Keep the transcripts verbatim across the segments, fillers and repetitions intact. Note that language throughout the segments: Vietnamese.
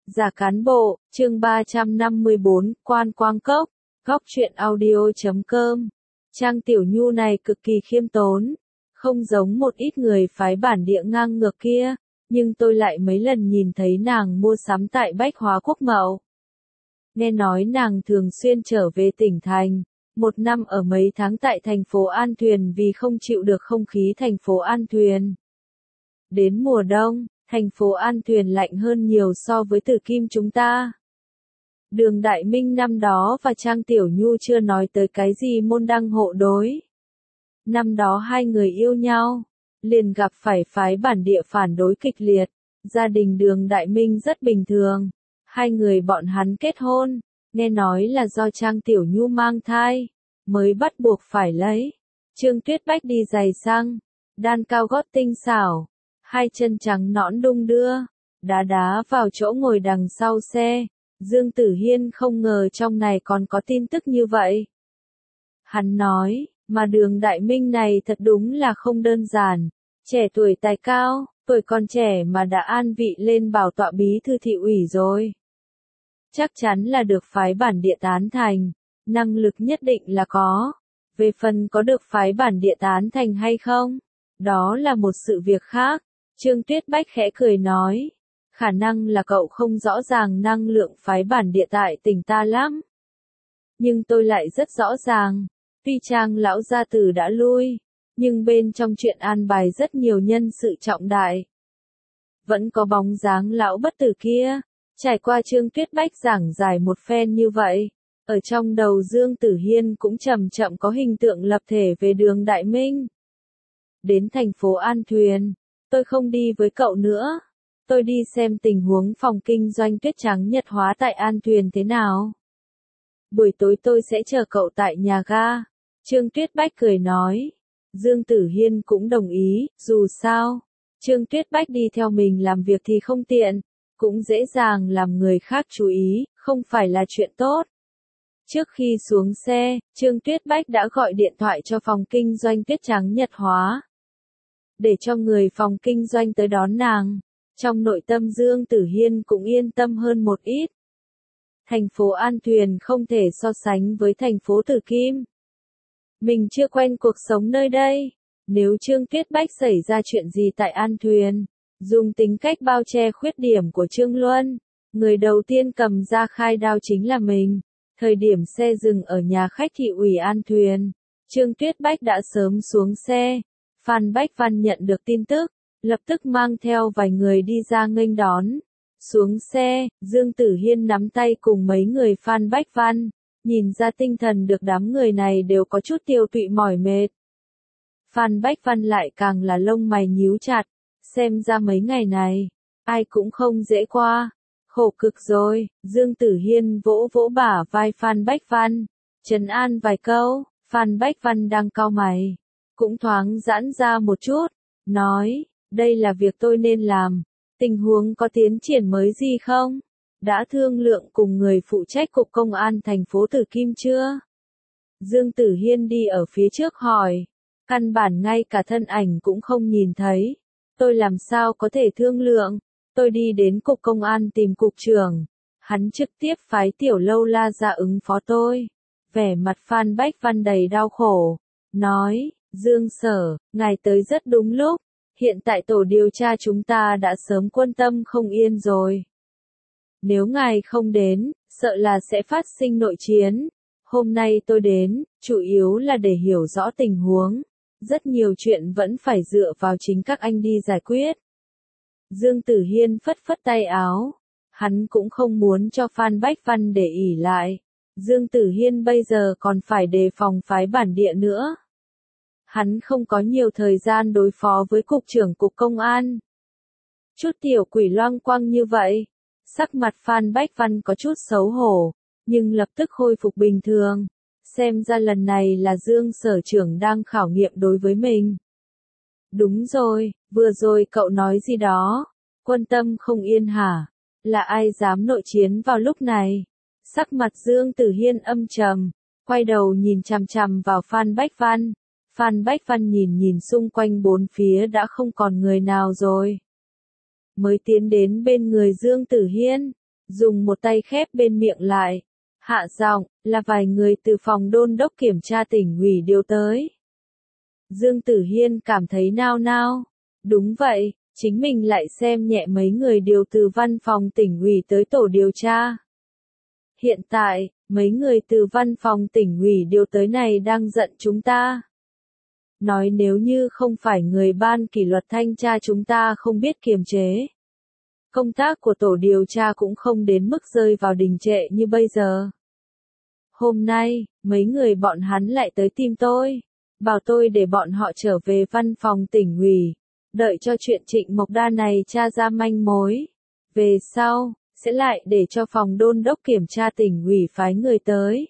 Giả cán bộ, chương ba trăm năm mươi bốn, Quan Quang Cốc, góc truyện audio chấm com. Trang Tiểu Nhu này cực kỳ khiêm tốn, không giống một ít người phái bản địa ngang ngược kia, nhưng tôi lại mấy lần nhìn thấy nàng mua sắm tại Bách Hóa Quốc Mậu. Nghe nói nàng thường xuyên trở về tỉnh thành, một năm ở mấy tháng tại thành phố An Thuyền vì không chịu được không khí thành phố An Thuyền. Đến mùa đông, thành phố An Thuyền lạnh hơn nhiều so với Tử Kim chúng ta. Đường Đại Minh năm đó và Trang Tiểu Nhu chưa nói tới cái gì môn đăng hộ đối. Năm đó hai người yêu nhau, liền gặp phải phái bản địa phản đối kịch liệt. Gia đình Đường Đại Minh rất bình thường, hai người bọn hắn kết hôn, nghe nói là do Trang Tiểu Nhu mang thai, mới bắt buộc phải lấy. Trương Tuyết Bách đi giày xăng, đan cao gót tinh xảo, hai chân trắng nõn đung đưa, đá đá vào chỗ ngồi đằng sau xe. Dương Tử Hiên không ngờ trong này còn có tin tức như vậy. Hắn nói, mà Đường Đại Minh này thật đúng là không đơn giản, trẻ tuổi tài cao, tuổi còn trẻ mà đã an vị lên bảo tọa bí thư thị ủy rồi. Chắc chắn là được phái bản địa tán thành, năng lực nhất định là có. Về phần có được phái bản địa tán thành hay không, đó là một sự việc khác. Trương Tuyết Bách khẽ cười nói, khả năng là cậu không rõ ràng năng lượng phái bản địa tại tỉnh ta lắm. Nhưng tôi lại rất rõ ràng, tuy Trang lão gia tử đã lui, nhưng bên trong chuyện an bài rất nhiều nhân sự trọng đại. Vẫn có bóng dáng lão bất tử kia. Trải qua Trương Tuyết Bách giảng giải một phen như vậy, ở trong đầu Dương Tử Hiên cũng chậm chậm có hình tượng lập thể về Đường Đại Minh. Đến thành phố An Thuyền, tôi không đi với cậu nữa. Tôi đi xem tình huống phòng kinh doanh tuyết trắng Nhật Hóa tại An Thuyền thế nào. Buổi tối tôi sẽ chờ cậu tại nhà ga. Trương Tuyết Bách cười nói. Dương Tử Hiên cũng đồng ý, dù sao, Trương Tuyết Bách đi theo mình làm việc thì không tiện, cũng dễ dàng làm người khác chú ý, không phải là chuyện tốt. Trước khi xuống xe, Trương Tuyết Bách đã gọi điện thoại cho phòng kinh doanh tuyết trắng Nhật Hóa, để cho người phòng kinh doanh tới đón nàng. Trong nội tâm Dương Tử Hiên cũng yên tâm hơn một ít. Thành phố An Thuyền không thể so sánh với thành phố Tử Kim. Mình chưa quen cuộc sống nơi đây. Nếu Trương Tuyết Bách xảy ra chuyện gì tại An Thuyền, dùng tính cách bao che khuyết điểm của Trương Luân, người đầu tiên cầm ra khai đao chính là mình. Thời điểm xe dừng ở nhà khách thị ủy An Thuyền, Trương Tuyết Bách đã sớm xuống xe. Phan Bách Văn nhận được tin tức, lập tức mang theo vài người đi ra nghênh đón. Xuống xe, Dương Tử Hiên nắm tay cùng mấy người Phan Bách Văn, nhìn ra tinh thần được đám người này đều có chút tiêu tụy mỏi mệt. Phan Bách Văn lại càng là lông mày nhíu chặt, xem ra mấy ngày này, ai cũng không dễ qua, khổ cực rồi. Dương Tử Hiên vỗ vỗ bả vai Phan Bách Văn, trấn an vài câu. Phan Bách Văn đang cau mày, cũng thoáng giãn ra một chút, nói, đây là việc tôi nên làm, tình huống có tiến triển mới gì không? Đã thương lượng cùng người phụ trách cục công an thành phố Tử Kim chưa? Dương Tử Hiên đi ở phía trước hỏi, căn bản ngay cả thân ảnh cũng không nhìn thấy, tôi làm sao có thể thương lượng? Tôi đi đến cục công an tìm cục trưởng, hắn trực tiếp phái Tiểu Lâu La ra ứng phó tôi. Vẻ mặt Phan Bách Văn đầy đau khổ, nói, Dương Sở, ngài tới rất đúng lúc, hiện tại tổ điều tra chúng ta đã sớm quân tâm không yên rồi. Nếu ngài không đến, sợ là sẽ phát sinh nội chiến. Hôm nay tôi đến, chủ yếu là để hiểu rõ tình huống. Rất nhiều chuyện vẫn phải dựa vào chính các anh đi giải quyết. Dương Tử Hiên phất phất tay áo. Hắn cũng không muốn cho Phan Bách Văn để ỉ lại. Dương Tử Hiên bây giờ còn phải đề phòng phái bản địa nữa. Hắn không có nhiều thời gian đối phó với cục trưởng cục công an. Chút tiểu quỷ loang quang như vậy. Sắc mặt Phan Bách Văn có chút xấu hổ, nhưng lập tức khôi phục bình thường. Xem ra lần này là Dương Sở trưởng đang khảo nghiệm đối với mình. Đúng rồi, vừa rồi cậu nói gì đó? Quân tâm không yên hả? Là ai dám nội chiến vào lúc này? Sắc mặt Dương Tử Hiên âm trầm, quay đầu nhìn chằm chằm vào Phan Bách Văn. Phan Bách Văn nhìn nhìn xung quanh bốn phía đã không còn người nào rồi. Mới tiến đến bên người Dương Tử Hiên. dùng một tay khép bên miệng lại. Hạ giọng, là vài người từ phòng đôn đốc kiểm tra tỉnh ủy điều tới. Dương Tử Hiên cảm thấy nao nao. Đúng vậy, chính mình lại xem nhẹ mấy người điều từ văn phòng tỉnh ủy tới tổ điều tra. Hiện tại, mấy người từ văn phòng tỉnh ủy điều tới này đang giận chúng ta. Nói nếu như không phải người ban kỷ luật thanh tra chúng ta không biết kiềm chế. Công tác của tổ điều tra cũng không đến mức rơi vào đình trệ như bây giờ. Hôm nay, mấy người bọn hắn lại tới tìm tôi. Bảo tôi để bọn họ trở về văn phòng tỉnh ủy. Đợi cho chuyện Trịnh Mộc Đa này tra ra manh mối. Về sau, sẽ lại để cho phòng đôn đốc kiểm tra tỉnh ủy phái người tới.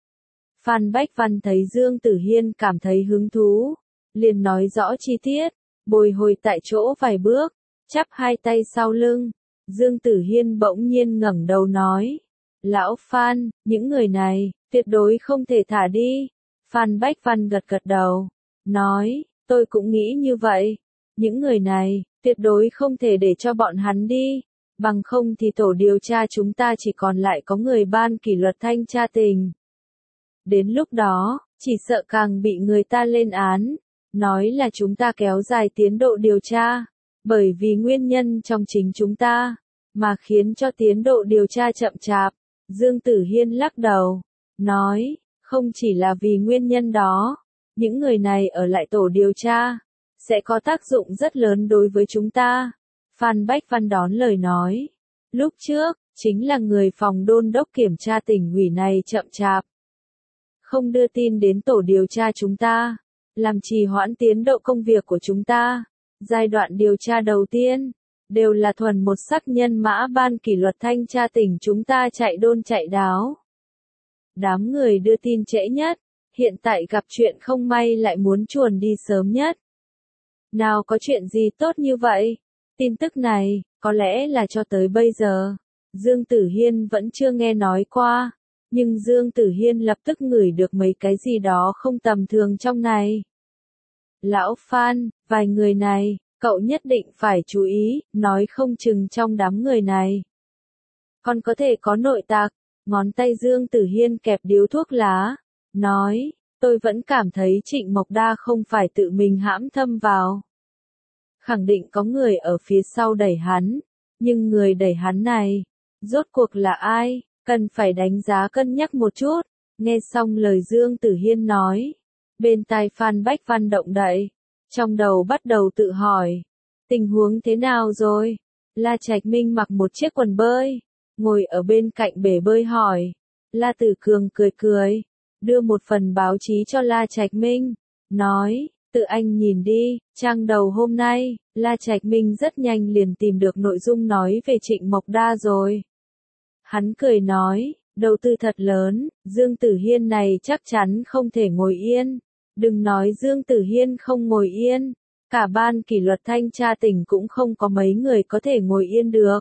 Phan Bách Văn thấy Dương Tử Hiên cảm thấy hứng thú. Liền nói rõ chi tiết. Bồi hồi tại chỗ vài bước. Chắp hai tay sau lưng. Dương Tử Hiên bỗng nhiên ngẩng đầu nói. Lão Phan, những người này, tuyệt đối không thể thả đi. Phan Bách Văn gật gật đầu. Nói, tôi cũng nghĩ như vậy. Những người này, tuyệt đối không thể để cho bọn hắn đi. Bằng không thì tổ điều tra chúng ta chỉ còn lại có người ban kỷ luật thanh tra tỉnh. Đến lúc đó, chỉ sợ càng bị người ta lên án. Nói là chúng ta kéo dài tiến độ điều tra. Bởi vì nguyên nhân trong chính chúng ta, mà khiến cho tiến độ điều tra chậm chạp. Dương Tử Hiên lắc đầu. Nói, không chỉ là vì nguyên nhân đó. Những người này ở lại tổ điều tra. Sẽ có tác dụng rất lớn đối với chúng ta. Phan Bách Văn đón lời nói. Lúc trước, chính là người phòng đôn đốc kiểm tra tỉnh ủy này chậm chạp. Không đưa tin đến tổ điều tra chúng ta. Làm trì hoãn tiến độ công việc của chúng ta. Giai đoạn điều tra đầu tiên, đều là thuần một sắc nhân mã ban kỷ luật thanh tra tỉnh chúng ta chạy đôn chạy đáo. Đám người đưa tin trễ nhất, hiện tại gặp chuyện không may lại muốn chuồn đi sớm nhất. Nào có chuyện gì tốt như vậy? Tin tức này, có lẽ là cho tới bây giờ, Dương Tử Hiên vẫn chưa nghe nói qua. Nhưng Dương Tử Hiên lập tức ngửi được mấy cái gì đó không tầm thường trong này. Lão Phan, vài người này, cậu nhất định phải chú ý, nói không chừng trong đám người này. Còn có thể có nội tặc, ngón tay Dương Tử Hiên kẹp điếu thuốc lá, nói, tôi vẫn cảm thấy Trịnh Mộc Đa không phải tự mình hãm thâm vào. Khẳng định có người ở phía sau đẩy hắn, nhưng người đẩy hắn này, rốt cuộc là ai, cần phải đánh giá cân nhắc một chút. Nghe xong lời Dương Tử Hiên nói. Bên tai Phan Bách Văn động đậy, trong đầu bắt đầu tự hỏi, tình huống thế nào rồi? La Trạch Minh mặc một chiếc quần bơi, ngồi ở bên cạnh bể bơi hỏi. La Tử Cường cười cười, đưa một phần báo chí cho La Trạch Minh, nói, tự anh nhìn đi, trang đầu hôm nay, La Trạch Minh rất nhanh liền tìm được nội dung nói về Trịnh Mộc Đa rồi. Hắn cười nói, đầu tư thật lớn, Dương Tử Hiên này chắc chắn không thể ngồi yên. Đừng nói Dương Tử Hiên không ngồi yên, cả ban kỷ luật thanh tra tỉnh cũng không có mấy người có thể ngồi yên được.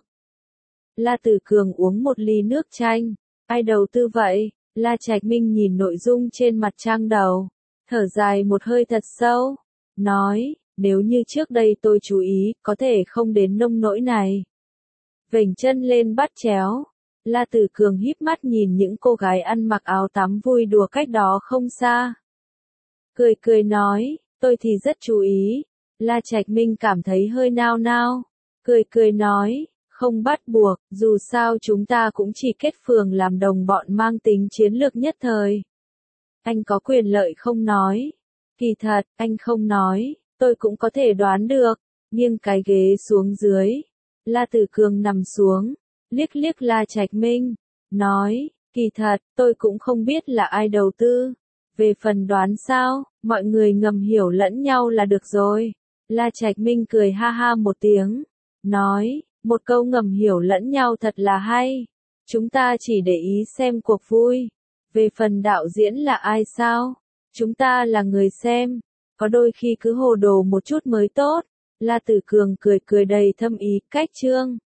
La Tử Cường uống một ly nước chanh, ai đầu tư vậy? La Trạch Minh nhìn nội dung trên mặt trang đầu, thở dài một hơi thật sâu, nói, nếu như trước đây tôi chú ý, có thể không đến nông nỗi này. Vểnh chân lên bắt chéo, La Tử Cường híp mắt nhìn những cô gái ăn mặc áo tắm vui đùa cách đó không xa. Cười cười nói, tôi thì rất chú ý. La Trạch Minh cảm thấy hơi nao nao. Cười cười nói, không bắt buộc, dù sao chúng ta cũng chỉ kết phường làm đồng bọn mang tính chiến lược nhất thời. Anh có quyền lợi không nói. Kỳ thật, anh không nói, tôi cũng có thể đoán được. Nghiêng cái ghế xuống dưới. La Tử Cường nằm xuống, liếc liếc La Trạch Minh, nói, kỳ thật, tôi cũng không biết là ai đầu tư. Về phần đoán sao, mọi người ngầm hiểu lẫn nhau là được rồi. La Trạch Minh cười ha ha một tiếng, nói, một câu ngầm hiểu lẫn nhau thật là hay. Chúng ta chỉ để ý xem cuộc vui. Về phần đạo diễn là ai sao? Chúng ta là người xem. Có đôi khi cứ hồ đồ một chút mới tốt. La Tử Cường cười cười đầy thâm ý, cách chương.